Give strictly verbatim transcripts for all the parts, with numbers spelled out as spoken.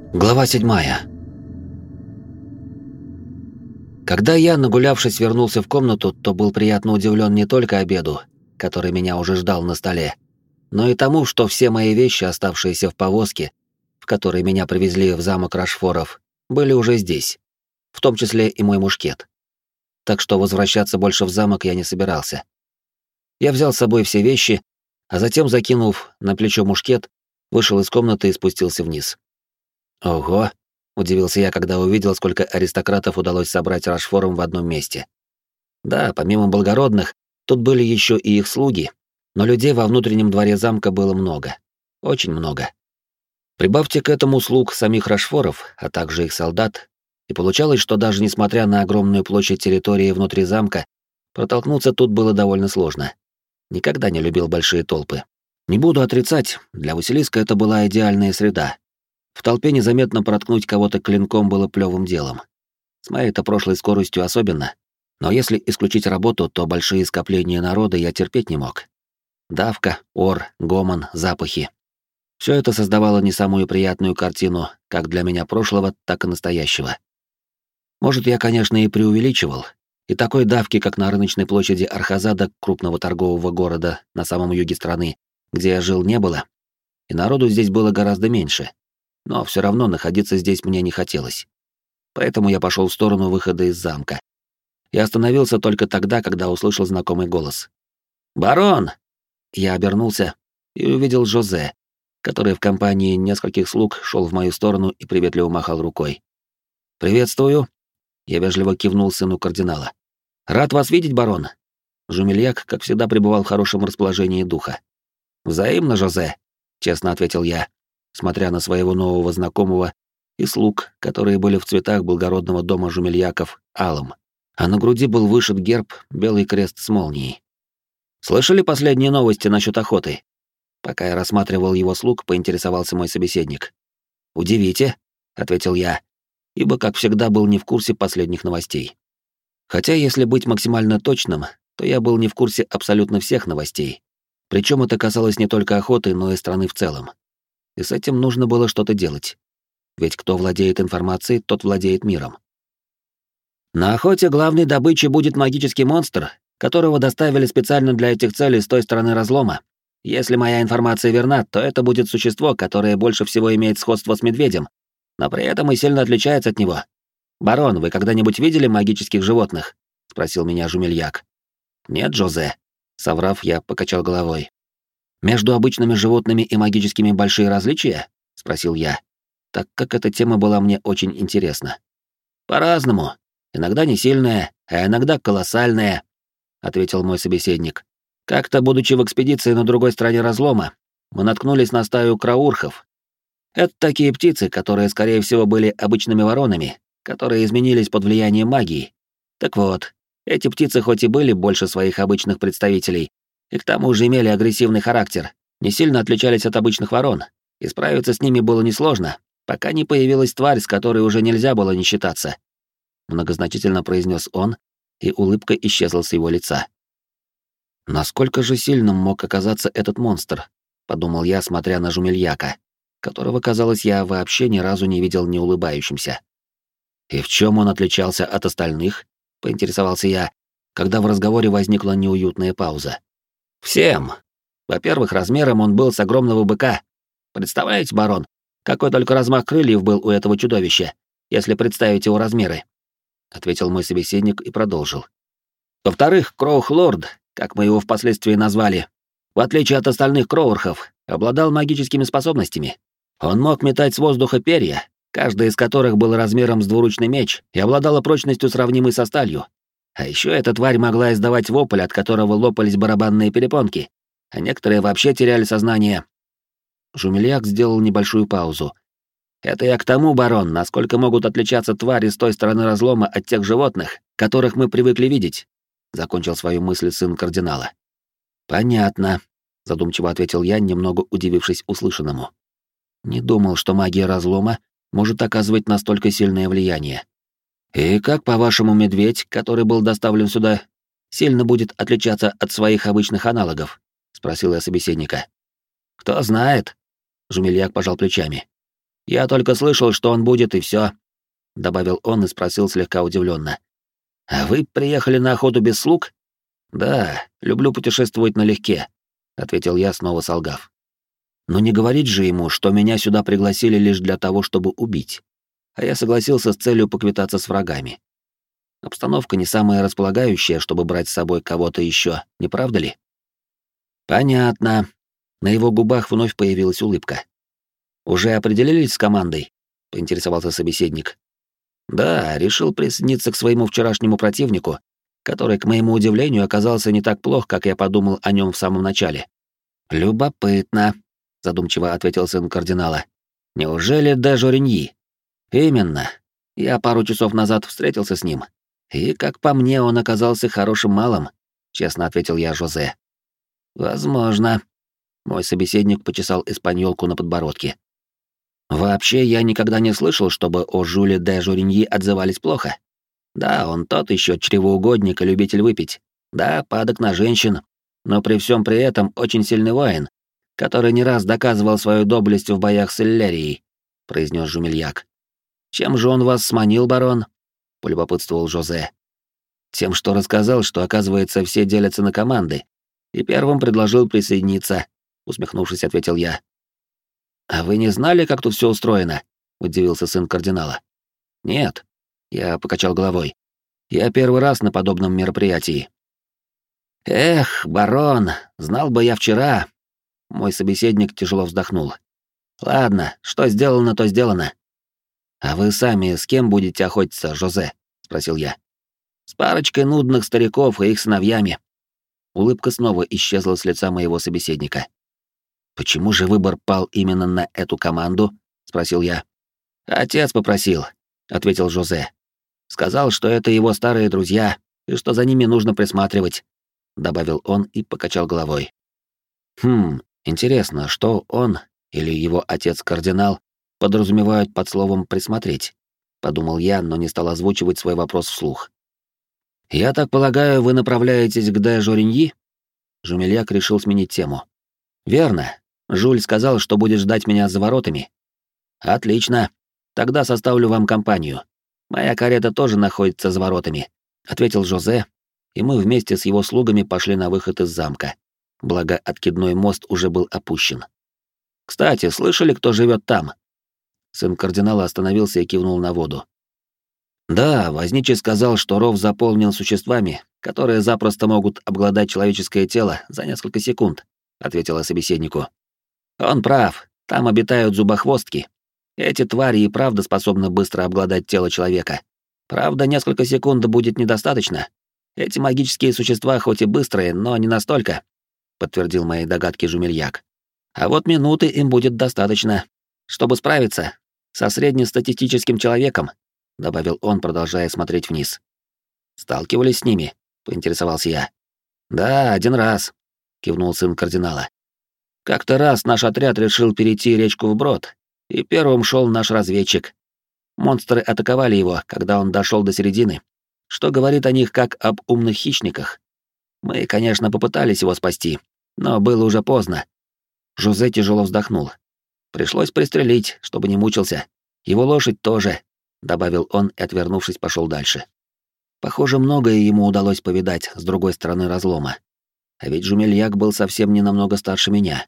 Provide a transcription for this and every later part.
Глава седьмая. Когда я, нагулявшись, вернулся в комнату, то был приятно удивлен не только обеду, который меня уже ждал на столе, но и тому, что все мои вещи, оставшиеся в повозке, в которой меня привезли в замок Рашфоров, были уже здесь, в том числе и мой мушкет. Так что возвращаться больше в замок я не собирался. Я взял с собой все вещи, а затем, закинув на плечо мушкет, вышел из комнаты и спустился вниз. Ого, удивился я, когда увидел, сколько аристократов удалось собрать Рашфором в одном месте. Да, помимо благородных, тут были еще и их слуги, но людей во внутреннем дворе замка было много. Очень много. Прибавьте к этому слуг самих Рашфоров, а также их солдат, и получалось, что даже несмотря на огромную площадь территории внутри замка, протолкнуться тут было довольно сложно. Никогда не любил большие толпы. Не буду отрицать, для Василиска это была идеальная среда. В толпе незаметно проткнуть кого-то клинком было плевым делом. С моей-то прошлой скоростью особенно. Но если исключить работу, то большие скопления народа я терпеть не мог. Давка, ор, гомон, запахи. Все это создавало не самую приятную картину как для меня прошлого, так и настоящего. Может, я, конечно, и преувеличивал, и такой давки, как на рыночной площади Архазада, крупного торгового города на самом юге страны, где я жил, не было, и народу здесь было гораздо меньше. Но все равно находиться здесь мне не хотелось. Поэтому я пошел в сторону выхода из замка. Я остановился только тогда, когда услышал знакомый голос. «Барон!» Я обернулся и увидел Жозе, который в компании нескольких слуг шел в мою сторону и приветливо махал рукой. «Приветствую!» Я вежливо кивнул сыну кардинала. «Рад вас видеть, барон!» Жумельяк, как всегда, пребывал в хорошем расположении духа. «Взаимно, Жозе!» — честно ответил я, смотря на своего нового знакомого и слуг, которые были в цветах благородного дома Жумельяков, алым, а на груди был вышит герб белый крест с молнией. «Слышали последние новости насчет охоты?» Пока я рассматривал его слуг, поинтересовался мой собеседник. «Удивите», — ответил я, ибо, как всегда, был не в курсе последних новостей. Хотя, если быть максимально точным, то я был не в курсе абсолютно всех новостей. Причем это касалось не только охоты, но и страны в целом. И с этим нужно было что-то делать. Ведь кто владеет информацией, тот владеет миром. На охоте главной добычей будет магический монстр, которого доставили специально для этих целей с той стороны разлома. Если моя информация верна, то это будет существо, которое больше всего имеет сходство с медведем, но при этом и сильно отличается от него. «Барон, вы когда-нибудь видели магических животных?» — спросил меня Жумельяк. «Нет, Жозе», — соврав, я покачал головой. «Между обычными животными и магическими большие различия?» — спросил я, так как эта тема была мне очень интересна. «По-разному. Иногда не сильная, а иногда колоссальная», — ответил мой собеседник. «Как-то, будучи в экспедиции на другой стороне разлома, мы наткнулись на стаю краурхов. Это такие птицы, которые, скорее всего, были обычными воронами, которые изменились под влиянием магии. Так вот, эти птицы хоть и были больше своих обычных представителей, и к тому же имели агрессивный характер, не сильно отличались от обычных ворон, и справиться с ними было несложно, пока не появилась тварь, с которой уже нельзя было не считаться. Многозначительно произнес он, и улыбка исчезла с его лица. Насколько же сильным мог оказаться этот монстр, подумал я, смотря на Жумельяка, которого, казалось, я вообще ни разу не видел не улыбающимся. И в чем он отличался от остальных, поинтересовался я, когда в разговоре возникла неуютная пауза. Всем. Во-первых, размером он был с огромного быка. Представляете, барон, какой только размах крыльев был у этого чудовища, если представить его размеры, ответил мой собеседник и продолжил. Во-вторых, Кроух-лорд, как мы его впоследствии назвали, в отличие от остальных кроурхов, обладал магическими способностями. Он мог метать с воздуха перья, каждая из которых был размером с двуручный меч и обладала прочностью, сравнимой со сталью. А еще эта тварь могла издавать вопль, от которого лопались барабанные перепонки, а некоторые вообще теряли сознание. Жумельяк сделал небольшую паузу. «Это я к тому, барон, насколько могут отличаться твари с той стороны разлома от тех животных, которых мы привыкли видеть», — закончил свою мысль сын кардинала. «Понятно», — задумчиво ответил я, немного удивившись услышанному. «Не думал, что магия разлома может оказывать настолько сильное влияние. И как, по-вашему, медведь, который был доставлен сюда, сильно будет отличаться от своих обычных аналогов?» — спросил я собеседника. «Кто знает?» — Жумельяк пожал плечами. Я только слышал, что он будет, и все, добавил он и спросил слегка удивленно. А вы приехали на охоту без слуг? Да, люблю путешествовать налегке, ответил я, снова солгав. Но не говорить же ему, что меня сюда пригласили лишь для того, чтобы убить. А я согласился с целью поквитаться с врагами. Обстановка не самая располагающая, чтобы брать с собой кого-то еще, не правда ли? Понятно. На его губах вновь появилась улыбка. Уже определились с командой? Поинтересовался собеседник. Да, решил присоединиться к своему вчерашнему противнику, который, к моему удивлению, оказался не так плох, как я подумал о нем в самом начале. Любопытно, задумчиво ответил сын кардинала. Неужели де Жориньи? Именно. Я пару часов назад встретился с ним. И, как по мне, он оказался хорошим малым, честно ответил я Жозе. Возможно. Мой собеседник почесал испаньолку на подбородке. Вообще, я никогда не слышал, чтобы о Жюле де Жориньи отзывались плохо. Да, он тот еще чревоугодник и любитель выпить. Да, падок на женщин, но при всем при этом очень сильный воин, который не раз доказывал свою доблесть в боях с Иллерией, произнес Жумельяк. Чем же он вас сманил, барон? Полюбопытствовал Жозе. Тем, что рассказал, что, оказывается, все делятся на команды, и первым предложил присоединиться, усмехнувшись, ответил я. «А вы не знали, как тут все устроено?» — удивился сын кардинала. «Нет», — я покачал головой. «Я первый раз на подобном мероприятии». «Эх, барон, знал бы я вчера...» Мой собеседник тяжело вздохнул. «Ладно, что сделано, то сделано». «А вы сами с кем будете охотиться, Жозе?» — спросил я. «С парочкой нудных стариков и их сыновьями». Улыбка снова исчезла с лица моего собеседника. «Почему же выбор пал именно на эту команду?» — спросил я. «Отец попросил», — ответил Жозе. «Сказал, что это его старые друзья, и что за ними нужно присматривать», — добавил он и покачал головой. «Хм, интересно, что он или его отец-кардинал подразумевают под словом «присмотреть», — подумал я, но не стал озвучивать свой вопрос вслух. «Я так полагаю, вы направляетесь к де Жориньи?» Жумельяк решил сменить тему. «Верно. Жуль сказал, что будет ждать меня за воротами». «Отлично. Тогда составлю вам компанию. Моя карета тоже находится за воротами», — ответил Жозе, и мы вместе с его слугами пошли на выход из замка. Благо, откидной мост уже был опущен. «Кстати, слышали, кто живет там?» Сын кардинала остановился и кивнул на воду. «Да, возничий сказал, что ров заполнен существами, которые запросто могут обглодать человеческое тело за несколько секунд», — ответила собеседнику. «Он прав, там обитают зубохвостки. Эти твари и правда способны быстро обглодать тело человека. Правда, несколько секунд будет недостаточно. Эти магические существа хоть и быстрые, но не настолько», — подтвердил мои догадки Жумельяк. «А вот минуты им будет достаточно, чтобы справиться со среднестатистическим человеком», — добавил он, продолжая смотреть вниз. «Сталкивались с ними?» — поинтересовался я. «Да, один раз», — кивнул сын кардинала. «Как-то раз наш отряд решил перейти речку вброд, и первым шел наш разведчик. Монстры атаковали его, когда он дошел до середины, что говорит о них как об умных хищниках. Мы, конечно, попытались его спасти, но было уже поздно». Жозе тяжело вздохнул. «Пришлось пристрелить, чтобы не мучился. Его лошадь тоже», — добавил он и, отвернувшись, пошел дальше. Похоже, многое ему удалось повидать с другой стороны разлома. А ведь Жумельяк был совсем не намного старше меня.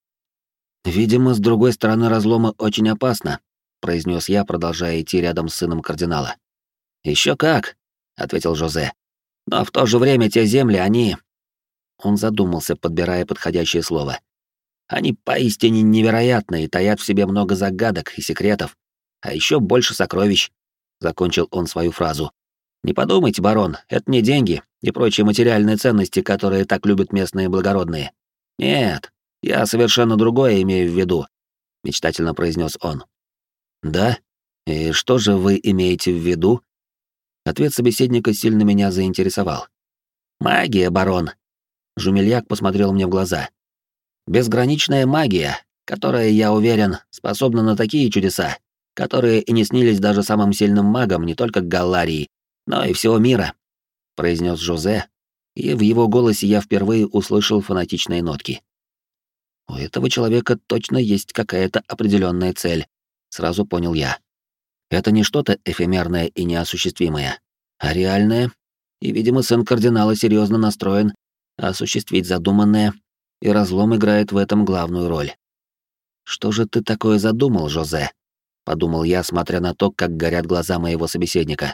«Видимо, с другой стороны разлома очень опасно», — произнес я, продолжая идти рядом с сыном кардинала. Еще как», — ответил Жозе. «Но в то же время те земли, они...» Он задумался, подбирая подходящее слово. «Они поистине невероятны и таят в себе много загадок и секретов, а еще больше сокровищ», — закончил он свою фразу. «Не подумайте, барон, это не деньги и прочие материальные ценности, которые так любят местные благородные. Нет, я совершенно другое имею в виду», — мечтательно произнес он. «Да? И что же вы имеете в виду?» Ответ собеседника сильно меня заинтересовал. «Магия, барон». Жумельяк посмотрел мне в глаза. «Безграничная магия, которая, я уверен, способна на такие чудеса, которые и не снились даже самым сильным магам не только Галларии, но и всего мира», — произнес Жозе, и в его голосе я впервые услышал фанатичные нотки. «У этого человека точно есть какая-то определенная цель», — сразу понял я. Это не что-то эфемерное и неосуществимое, а реальное, и, видимо, сын кардинала серьезно настроен осуществить задуманное, и разлом играет в этом главную роль. «Что же ты такое задумал, Жозе?» — подумал я, смотря на то, как горят глаза моего собеседника.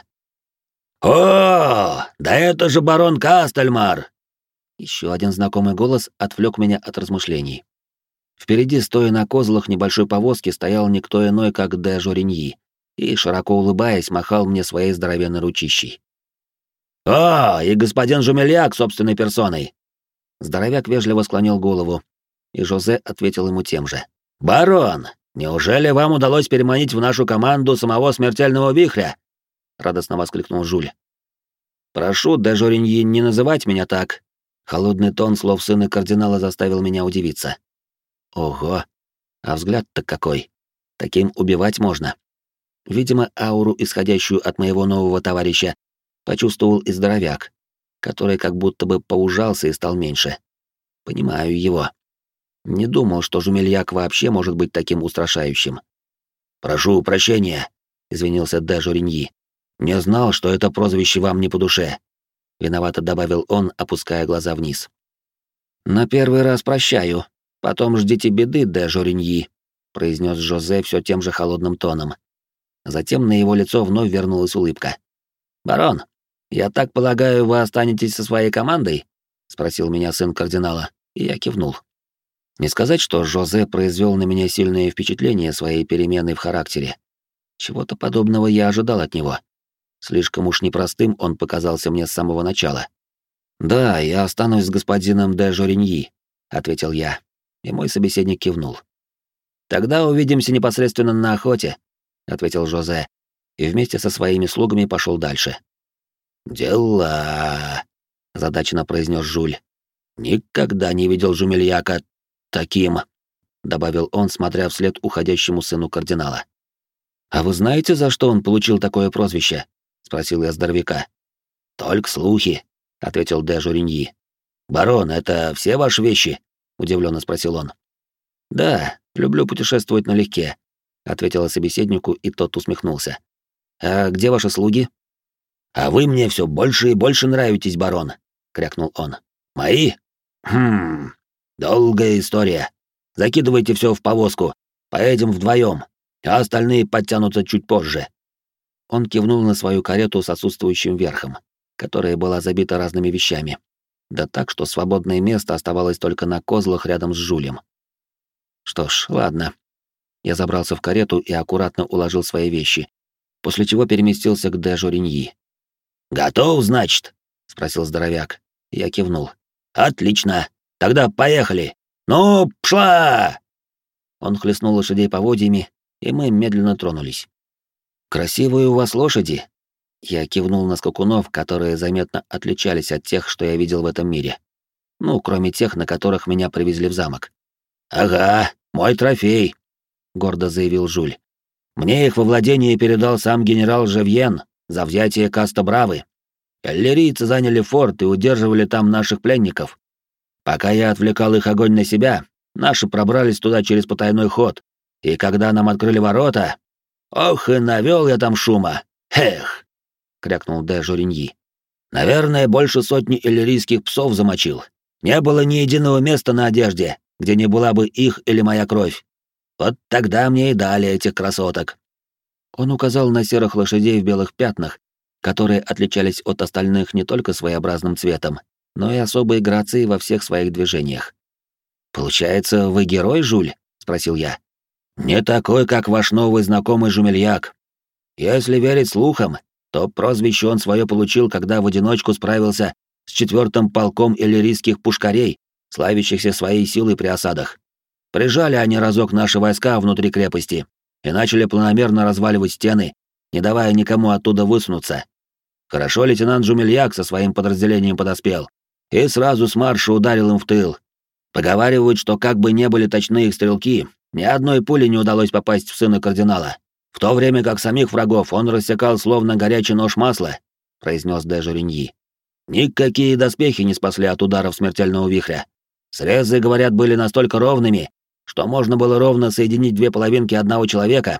«О, да это же барон Кастельмар!» Еще один знакомый голос отвлек меня от размышлений. Впереди, стоя на козлах небольшой повозки, стоял никто иной, как де Жориньи, и, широко улыбаясь, махал мне своей здоровенной ручищей. «О, и господин Жумельяк собственной персоной!» Здоровяк вежливо склонил голову, и Жозе ответил ему тем же. «Барон, неужели вам удалось переманить в нашу команду самого смертельного вихря?» — радостно воскликнул Жуль. «Прошу, де Жориньи, не называть меня так». Холодный тон слов сына кардинала заставил меня удивиться. Ого, а взгляд-то какой. Таким убивать можно. Видимо, ауру, исходящую от моего нового товарища, почувствовал и здоровяк, который как будто бы поужался и стал меньше. Понимаю его. Не думал, что Жумельяк вообще может быть таким устрашающим. «Прошу прощения», — извинился де Жориньи. «Не знал, что это прозвище вам не по душе», — виновато добавил он, опуская глаза вниз. «На первый раз прощаю. Потом ждите беды, де Жориньи», — произнес Жозе все тем же холодным тоном. Затем на его лицо вновь вернулась улыбка. «Барон, я так полагаю, вы останетесь со своей командой?» — спросил меня сын кардинала, и я кивнул. Не сказать, что Жозе произвел на меня сильное впечатление своей переменой в характере. Чего-то подобного я ожидал от него. Слишком уж непростым он показался мне с самого начала. «Да, я останусь с господином де Жориньи», — ответил я, и мой собеседник кивнул. «Тогда увидимся непосредственно на охоте», — ответил Жозе, и вместе со своими слугами пошел дальше. «Дела», — задаченно произнес Жуль. «Никогда не видел Жумельяка таким», — добавил он, смотря вслед уходящему сыну кардинала. «А вы знаете, за что он получил такое прозвище?» — спросил я здоровяка. «Только слухи», — ответил де Жориньи. «Барон, это все ваши вещи?» — удивленно спросил он. «Да, люблю путешествовать налегке», — ответила собеседнику, и тот усмехнулся. «А где ваши слуги?» «А вы мне все больше и больше нравитесь, барон», — крякнул он. «Мои? Хм, долгая история. Закидывайте все в повозку, поедем вдвоем, а остальные подтянутся чуть позже». Он кивнул на свою карету с отсутствующим верхом, которая была забита разными вещами. Да так, что свободное место оставалось только на козлах рядом с Жулем. Что ж, ладно. Я забрался в карету и аккуратно уложил свои вещи, после чего переместился к де Жориньи. «Готов, значит?» — спросил здоровяк. Я кивнул. «Отлично. Тогда поехали. Ну, пшла!» Он хлестнул лошадей поводьями, и мы медленно тронулись. «Красивые у вас лошади!» Я кивнул на скакунов, которые заметно отличались от тех, что я видел в этом мире. Ну, кроме тех, на которых меня привезли в замок. «Ага, мой трофей», — гордо заявил Жуль. «Мне их во владение передал сам генерал Жевьен за взятие Каста-Бравы. Эллирийцы заняли форт и удерживали там наших пленников. Пока я отвлекал их огонь на себя, наши пробрались туда через потайной ход, и когда нам открыли ворота... Ох, и навел я там шума! Эх!» — крякнул де Жориньи. «Наверное, больше сотни иллирийских псов замочил. Не было ни единого места на одежде, где не была бы их или моя кровь. Вот тогда мне и дали этих красоток». Он указал на серых лошадей в белых пятнах, которые отличались от остальных не только своеобразным цветом, но и особой грацией во всех своих движениях. «Получается, вы герой, Жуль?» — спросил я. «Не такой, как ваш новый знакомый Жумельяк. Если верить слухам, то прозвище он свое получил, когда в одиночку справился с четвертым полком иллирийских пушкарей, славящихся своей силой при осадах. Прижали они разок наши войска внутри крепости и начали планомерно разваливать стены, не давая никому оттуда высунуться. Хорошо лейтенант Жумельяк со своим подразделением подоспел и сразу с марша ударил им в тыл. Поговаривают, что как бы не были точны их стрелки, ни одной пули не удалось попасть в сына кардинала, в то время как самих врагов он рассекал словно горячий нож масла», — произнес де Жориньи. «Никакие доспехи не спасли от ударов смертельного вихря. Срезы, говорят, были настолько ровными, что можно было ровно соединить две половинки одного человека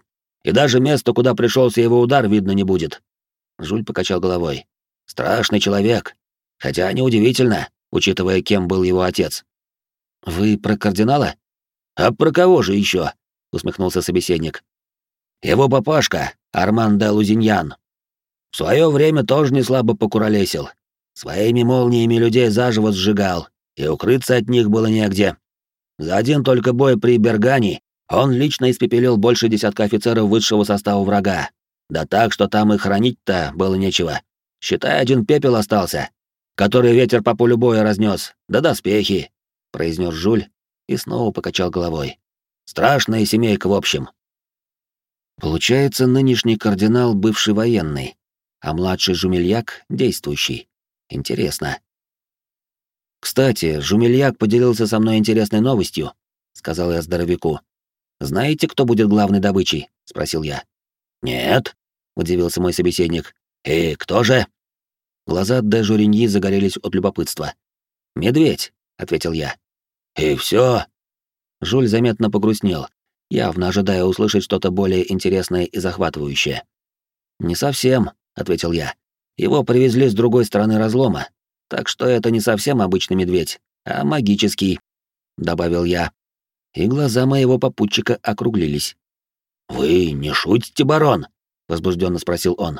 И даже место, куда пришелся его удар, видно не будет. Жуль покачал головой. Страшный человек. Хотя неудивительно, учитывая, кем был его отец. Вы про кардинала? А про кого же еще? Усмехнулся собеседник. Его папашка, Арман де Лузиньян. В свое время тоже не слабо покуролесил. Своими молниями людей заживо сжигал, и укрыться от них было негде. За один только бой при Бергане он лично испепелил больше десятка офицеров высшего состава врага. Да так, что там и хранить-то было нечего. Считай, один пепел остался, который ветер по полю боя разнес, да доспехи, — произнес Жуль и снова покачал головой. Страшная семейка в общем. Получается, нынешний кардинал — бывший военный, а младший Жумельяк — действующий. Интересно. «Кстати, Жумельяк поделился со мной интересной новостью», — сказал я здоровяку. «Знаете, кто будет главной добычей?» — спросил я. «Нет», — удивился мой собеседник. «И кто же?» Глаза де Журиньи загорелись от любопытства. «Медведь», — ответил я. «И все?» Жуль заметно погрустнел, явно ожидая услышать что-то более интересное и захватывающее. «Не совсем», — ответил я. «Его привезли с другой стороны разлома, так что это не совсем обычный медведь, а магический», — добавил я. И глаза моего попутчика округлились. «Вы не шутите, барон?» — возбужденно спросил он.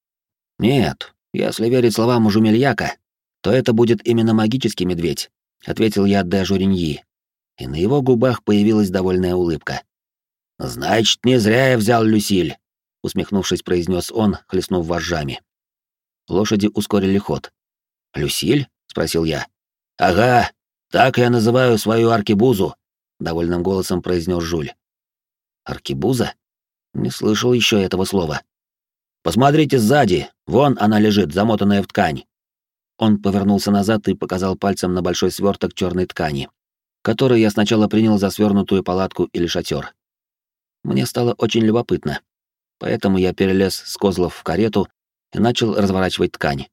«Нет, если верить словам Жумельяка, то это будет именно магический медведь», — ответил я де Журиньи. И на его губах появилась довольная улыбка. «Значит, не зря я взял Люсиль», — усмехнувшись, произнес он, хлестнув вожжами. Лошади ускорили ход. «Люсиль?» — спросил я. «Ага, так я называю свою аркебузу», — довольным голосом произнес Жуль. «Аркебуза? Не слышал еще этого слова». «Посмотрите сзади, вон она лежит, замотанная в ткань». Он повернулся назад и показал пальцем на большой сверток черной ткани, который я сначала принял за свернутую палатку или шатер. Мне стало очень любопытно, поэтому я перелез с козлов в карету и начал разворачивать ткань.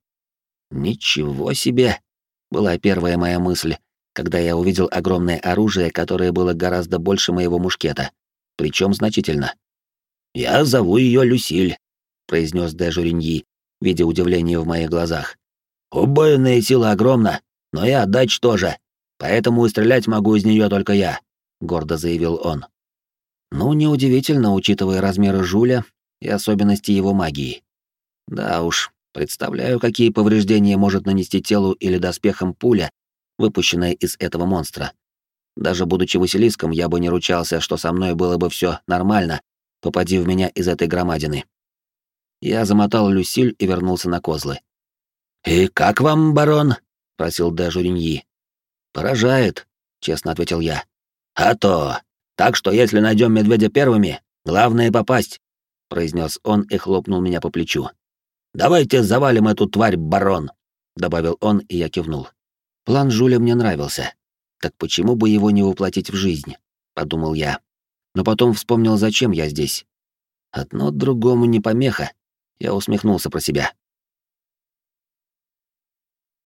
«Ничего себе!» — была первая моя мысль, когда я увидел огромное оружие, которое было гораздо больше моего мушкета, причем значительно. «Я зову ее Люсиль», — произнес де Журиньи, видя удивление в моих глазах. «Убойная сила огромна, но и отдача тоже, поэтому и стрелять могу из нее только я», — гордо заявил он. Ну, неудивительно, учитывая размеры Жуля и особенности его магии. Да уж, представляю, какие повреждения может нанести телу или доспехам пуля, выпущенная из этого монстра. Даже будучи Василиском, я бы не ручался, что со мной было бы все нормально, попади в меня из этой громадины. Я замотал Люсиль и вернулся на козлы. «И как вам, барон?» — просил де Журиньи. «Поражает», — честно ответил я. «А то! Так что если найдем медведя первыми, главное попасть», — произнес он и хлопнул меня по плечу. «Давайте завалим эту тварь, барон», — добавил он, и я кивнул. План Жуля мне нравился. Так почему бы его не воплотить в жизнь? Подумал я. Но потом вспомнил, зачем я здесь. Одно другому не помеха. Я усмехнулся про себя.